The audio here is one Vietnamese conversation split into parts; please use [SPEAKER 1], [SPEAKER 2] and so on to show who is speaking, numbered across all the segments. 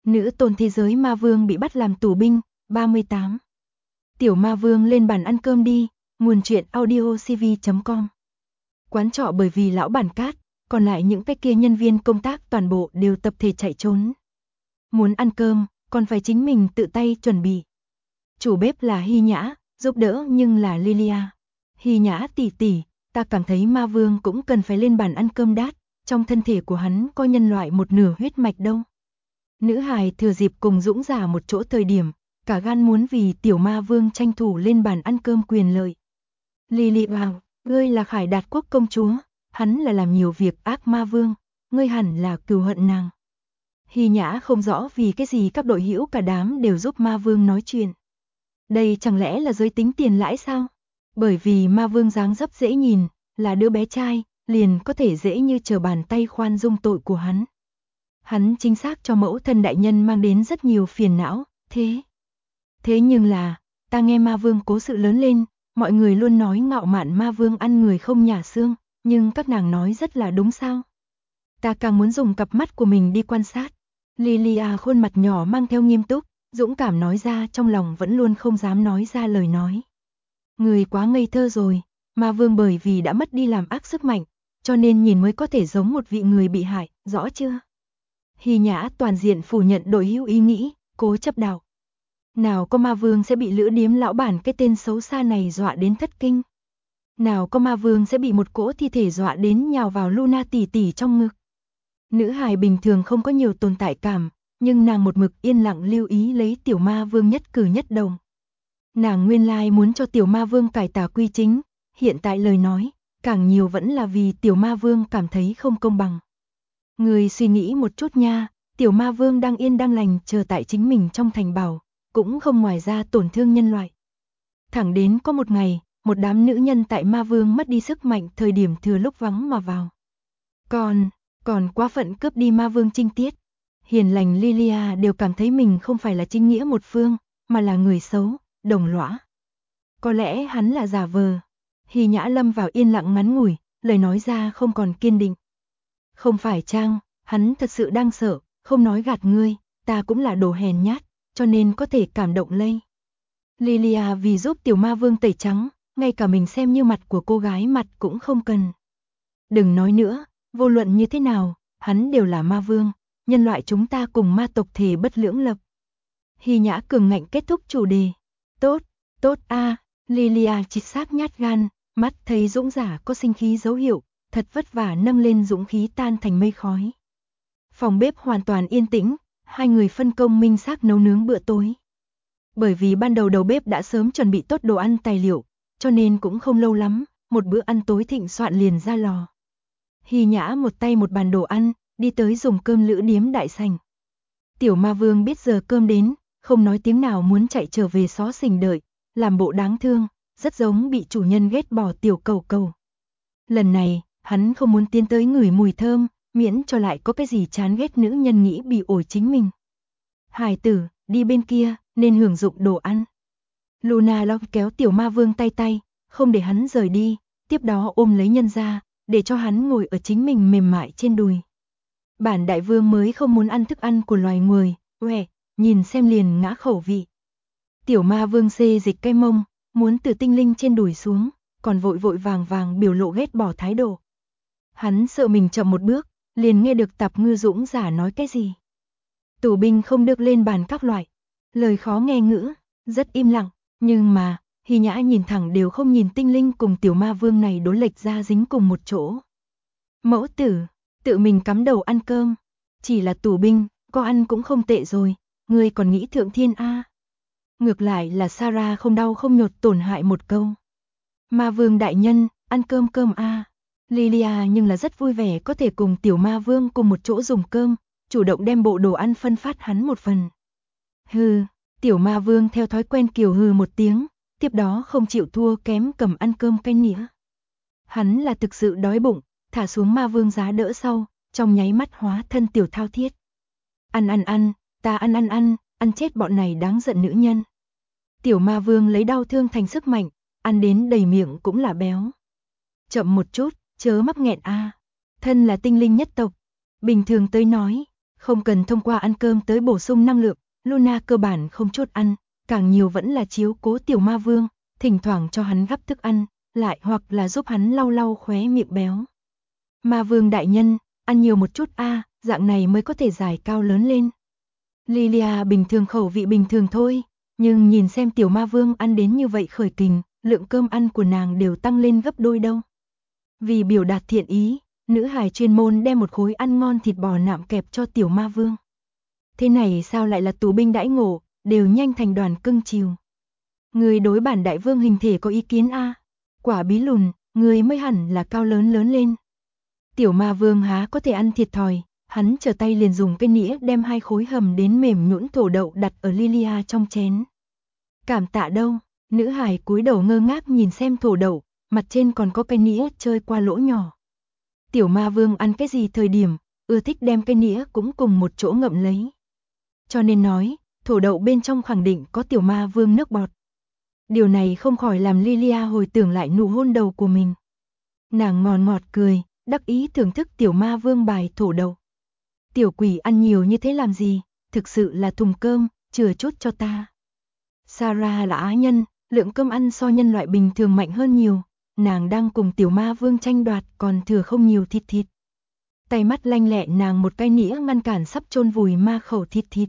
[SPEAKER 1] Nữ tôn thế giới ma vương bị bắt làm tù binh, 38. Tiểu ma vương lên bàn ăn cơm đi, nguồn truyện audio cv.com. Quán trọ bởi vì lão bản cát, còn lại những cái kia nhân viên công tác toàn bộ đều tập thể chạy trốn. Muốn ăn cơm, còn phải chính mình tự tay chuẩn bị. Chủ bếp là Hy Nhã, giúp đỡ nhưng là Lilia. Hy Nhã tỷ tỷ, ta cảm thấy ma vương cũng cần phải lên bàn ăn cơm đát, trong thân thể của hắn có nhân loại một nửa huyết mạch đâu. Nữ hài thừa dịp cùng Dũng giả một chỗ thời điểm, cả gan muốn vì tiểu ma vương tranh thủ lên bàn ăn cơm quyền lợi. Lily bảo, ngươi là Khải Đạt quốc công chúa, hắn là làm nhiều việc ác ma vương, ngươi hẳn là cừu hận nàng. Hy Nhã không rõ vì cái gì các đội hữu cả đám đều giúp ma vương nói chuyện. Đây chẳng lẽ là giới tính tiền lãi sao? Bởi vì ma vương dáng dấp dễ nhìn, là đứa bé trai, liền có thể dễ như trở bàn tay khoan dung tội của hắn. Hắn chính xác cho mẫu thân đại nhân mang đến rất nhiều phiền não, thế nhưng là, ta nghe ma vương cố sự lớn lên, mọi người luôn nói ngạo mạn ma vương ăn người không nhả xương, nhưng các nàng nói rất là đúng sao? Ta càng muốn dùng cặp mắt của mình đi quan sát. Lilia khuôn mặt nhỏ mang theo nghiêm túc, dũng cảm nói ra trong lòng vẫn luôn không dám nói ra lời nói. Người quá ngây thơ rồi, ma vương bởi vì đã mất đi làm ác sức mạnh, cho nên nhìn mới có thể giống một vị người bị hại, rõ chưa? Hy Nhã toàn diện phủ nhận đội hữu ý nghĩ, cố chấp đạo. Nào có ma vương sẽ bị lữ điếm lão bản cái tên xấu xa này dọa đến thất kinh. Nào có ma vương sẽ bị một cỗ thi thể dọa đến nhào vào Luna tỷ tỷ trong ngực. Nữ hài bình thường không có nhiều tồn tại cảm, nhưng nàng một mực yên lặng lưu ý lấy tiểu ma vương nhất cử nhất động. Nàng nguyên lai muốn cho tiểu ma vương cải tà quy chính, hiện tại lời nói, càng nhiều vẫn là vì tiểu ma vương cảm thấy không công bằng. Người suy nghĩ một chút nha, tiểu ma vương đang yên đang lành chờ tại chính mình trong thành bảo, cũng không ngoài ra tổn thương nhân loại. Thẳng đến có một ngày, một đám nữ nhân tại ma vương mất đi sức mạnh thời điểm thừa lúc vắng mà vào. Còn quá phận cướp đi ma vương trinh tiết. Hiền lành Lilia đều cảm thấy mình không phải là chính nghĩa một phương, mà là người xấu, đồng lõa. Có lẽ hắn là giả vờ. Hy Nhã lâm vào yên lặng ngắn ngủi, lời nói ra không còn kiên định. Không phải Trang, hắn thật sự đang sợ, không nói gạt ngươi, ta cũng là đồ hèn nhát, cho nên có thể cảm động lây. Lilia vì giúp tiểu ma vương tẩy trắng, ngay cả mình xem như mặt của cô gái mặt cũng không cần. Đừng nói nữa, vô luận như thế nào, hắn đều là ma vương, nhân loại chúng ta cùng ma tộc thể bất lưỡng lập. Hy Nhã cường ngạnh kết thúc chủ đề. Tốt a, Lilia chít xác nhát gan, mắt thấy Dũng giả có sinh khí dấu hiệu, thật vất vả nâng lên dũng khí tan thành mây khói. Phòng bếp hoàn toàn yên tĩnh, hai người phân công minh xác nấu nướng bữa tối. Bởi vì ban đầu đầu bếp đã sớm chuẩn bị tốt đồ ăn tài liệu, cho nên cũng không lâu lắm, một bữa ăn tối thịnh soạn liền ra lò. Hy Nhã một tay một bàn đồ ăn, đi tới dùng cơm lữ điếm đại sảnh. Tiểu ma vương biết giờ cơm đến, không nói tiếng nào muốn chạy trở về xó xỉnh đợi, làm bộ đáng thương, rất giống bị chủ nhân ghét bỏ tiểu cầu cầu. Lần này, hắn không muốn tiến tới ngửi mùi thơm, miễn cho lại có cái gì chán ghét nữ nhân nghĩ bị ổi chính mình. Hài tử, đi bên kia, nên hưởng dụng đồ ăn. Luna lo kéo tiểu ma vương tay, không để hắn rời đi, tiếp đó ôm lấy nhân ra, để cho hắn ngồi ở chính mình mềm mại trên đùi. Bản đại vương mới không muốn ăn thức ăn của loài người, nhìn xem liền ngã khẩu vị. Tiểu ma vương xê dịch cái mông, muốn từ tinh linh trên đùi xuống, còn vội vội vàng biểu lộ ghét bỏ thái độ. Hắn sợ mình chậm một bước, liền nghe được Tạp Ngư Dũng giả nói cái gì. Tù binh không được lên bàn các loại, lời khó nghe ngữ, rất im lặng, nhưng mà, Hy Nhã nhìn thẳng đều không nhìn tinh linh cùng tiểu ma vương này đối lệch ra dính cùng một chỗ. Mẫu tử, tự mình cắm đầu ăn cơm, chỉ là tù binh, có ăn cũng không tệ rồi, ngươi còn nghĩ thượng thiên a? Ngược lại là Sarah không đau không nhột tổn hại một câu. Ma vương đại nhân, ăn cơm a. Lilia nhưng là rất vui vẻ có thể cùng tiểu ma vương cùng một chỗ dùng cơm, chủ động đem bộ đồ ăn phân phát hắn một phần. Hừ, tiểu ma vương theo thói quen kiều hừ một tiếng, tiếp đó không chịu thua kém cầm ăn cơm canh nĩa. Hắn là thực sự đói bụng, thả xuống ma vương giá đỡ sau, trong nháy mắt hóa thân tiểu thao thiết. Ăn, ta ăn chết bọn này đáng giận nữ nhân. Tiểu ma vương lấy đau thương thành sức mạnh, ăn đến đầy miệng cũng là béo. Chậm một chút, chớ mắc nghẹn a. Thân là tinh linh nhất tộc, bình thường tới nói, Không cần thông qua ăn cơm tới bổ sung năng lượng, Luna cơ bản không chốt ăn, càng nhiều vẫn là chiếu cố tiểu ma vương, thỉnh thoảng cho hắn gắp thức ăn, lại hoặc là giúp hắn lau lau khóe miệng béo. Ma vương đại nhân, ăn nhiều một chút a, dạng này mới có thể giải cao lớn lên. Lilia bình thường khẩu vị bình thường thôi, nhưng nhìn xem tiểu ma vương ăn đến như vậy khởi kình, lượng cơm ăn của nàng đều tăng lên gấp đôi đâu. Vì biểu đạt thiện ý, nữ hài chuyên môn đem một khối ăn ngon thịt bò nạm kẹp cho tiểu ma vương. Thế này sao lại là tù binh đãi ngộ, đều nhanh thành đoàn cưng chiều. Người đối bản đại vương hình thể có ý kiến a? Quả bí lùn, người mới hẳn là cao lớn lớn lên. Tiểu ma vương há có thể ăn thiệt thòi, hắn trở tay liền dùng cây nĩa đem 2 khối hầm đến mềm nhũn thổ đậu đặt ở Lilia trong chén. Cảm tạ đâu, nữ hài cúi đầu ngơ ngác nhìn xem thổ đậu, mặt trên còn có cây nĩa chơi qua lỗ nhỏ. Tiểu ma vương ăn cái gì thời điểm, ưa thích đem cây nĩa cũng cùng một chỗ ngậm lấy. Cho nên nói, thổ đậu bên trong khẳng định có tiểu ma vương nước bọt. Điều này không khỏi làm Lilia hồi tưởng lại nụ hôn đầu của mình. Nàng ngọt ngọt cười, đắc ý thưởng thức tiểu ma vương bài thổ đậu. Tiểu quỷ ăn nhiều như thế làm gì, thực sự là thùng cơm, chừa chút cho ta. Sarah là á nhân, lượng cơm ăn so nhân loại bình thường mạnh hơn nhiều, nàng đang cùng tiểu ma vương tranh đoạt còn thừa không nhiều thịt. Tay mắt lanh lẹ nàng một cái nĩa ngăn cản sắp chôn vùi ma khẩu thịt.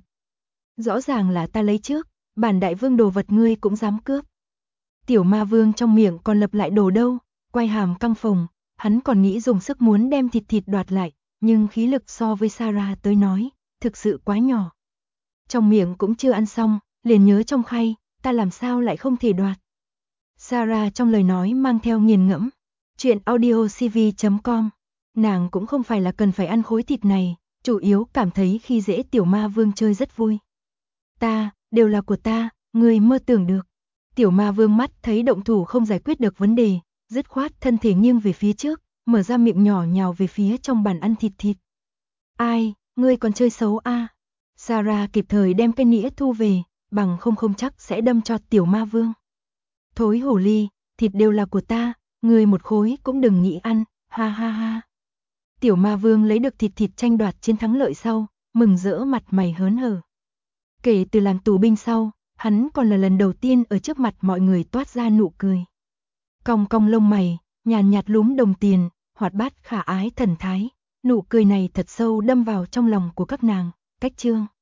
[SPEAKER 1] Rõ ràng là ta lấy trước, bản đại vương đồ vật ngươi cũng dám cướp. Tiểu ma vương trong miệng còn lập lại đồ đâu, quay hàm căng phồng, hắn còn nghĩ dùng sức muốn đem thịt đoạt lại, nhưng khí lực so với Sarah tới nói, thực sự quá nhỏ. Trong miệng cũng chưa ăn xong, liền nhớ trong khay, ta làm sao lại không thể đoạt. Sarah trong lời nói mang theo nghiền ngẫm. Chuyện audiocv.com. Nàng cũng không phải là cần phải ăn khối thịt này, chủ yếu cảm thấy khi dễ tiểu ma vương chơi rất vui. Ta, đều là của ta, ngươi mơ tưởng được. Tiểu ma vương mắt thấy động thủ không giải quyết được vấn đề, dứt khoát thân thể nghiêng về phía trước, mở ra miệng nhỏ nhào về phía trong bàn ăn thịt. Ai, ngươi còn chơi xấu a? Sarah kịp thời đem cái nĩa thu về, bằng không chắc sẽ đâm cho tiểu ma vương. Thối hổ ly, thịt đều là của ta, ngươi một khối cũng đừng nghĩ ăn, ha ha ha. Tiểu ma vương lấy được thịt tranh đoạt chiến thắng lợi sau, mừng rỡ mặt mày hớn hở. Kể từ làm tù binh sau, hắn còn là lần đầu tiên ở trước mặt mọi người toát ra nụ cười. Cong cong lông mày, nhàn nhạt lúm đồng tiền, hoạt bát khả ái thần thái, nụ cười này thật sâu đâm vào trong lòng của các nàng. Cách chương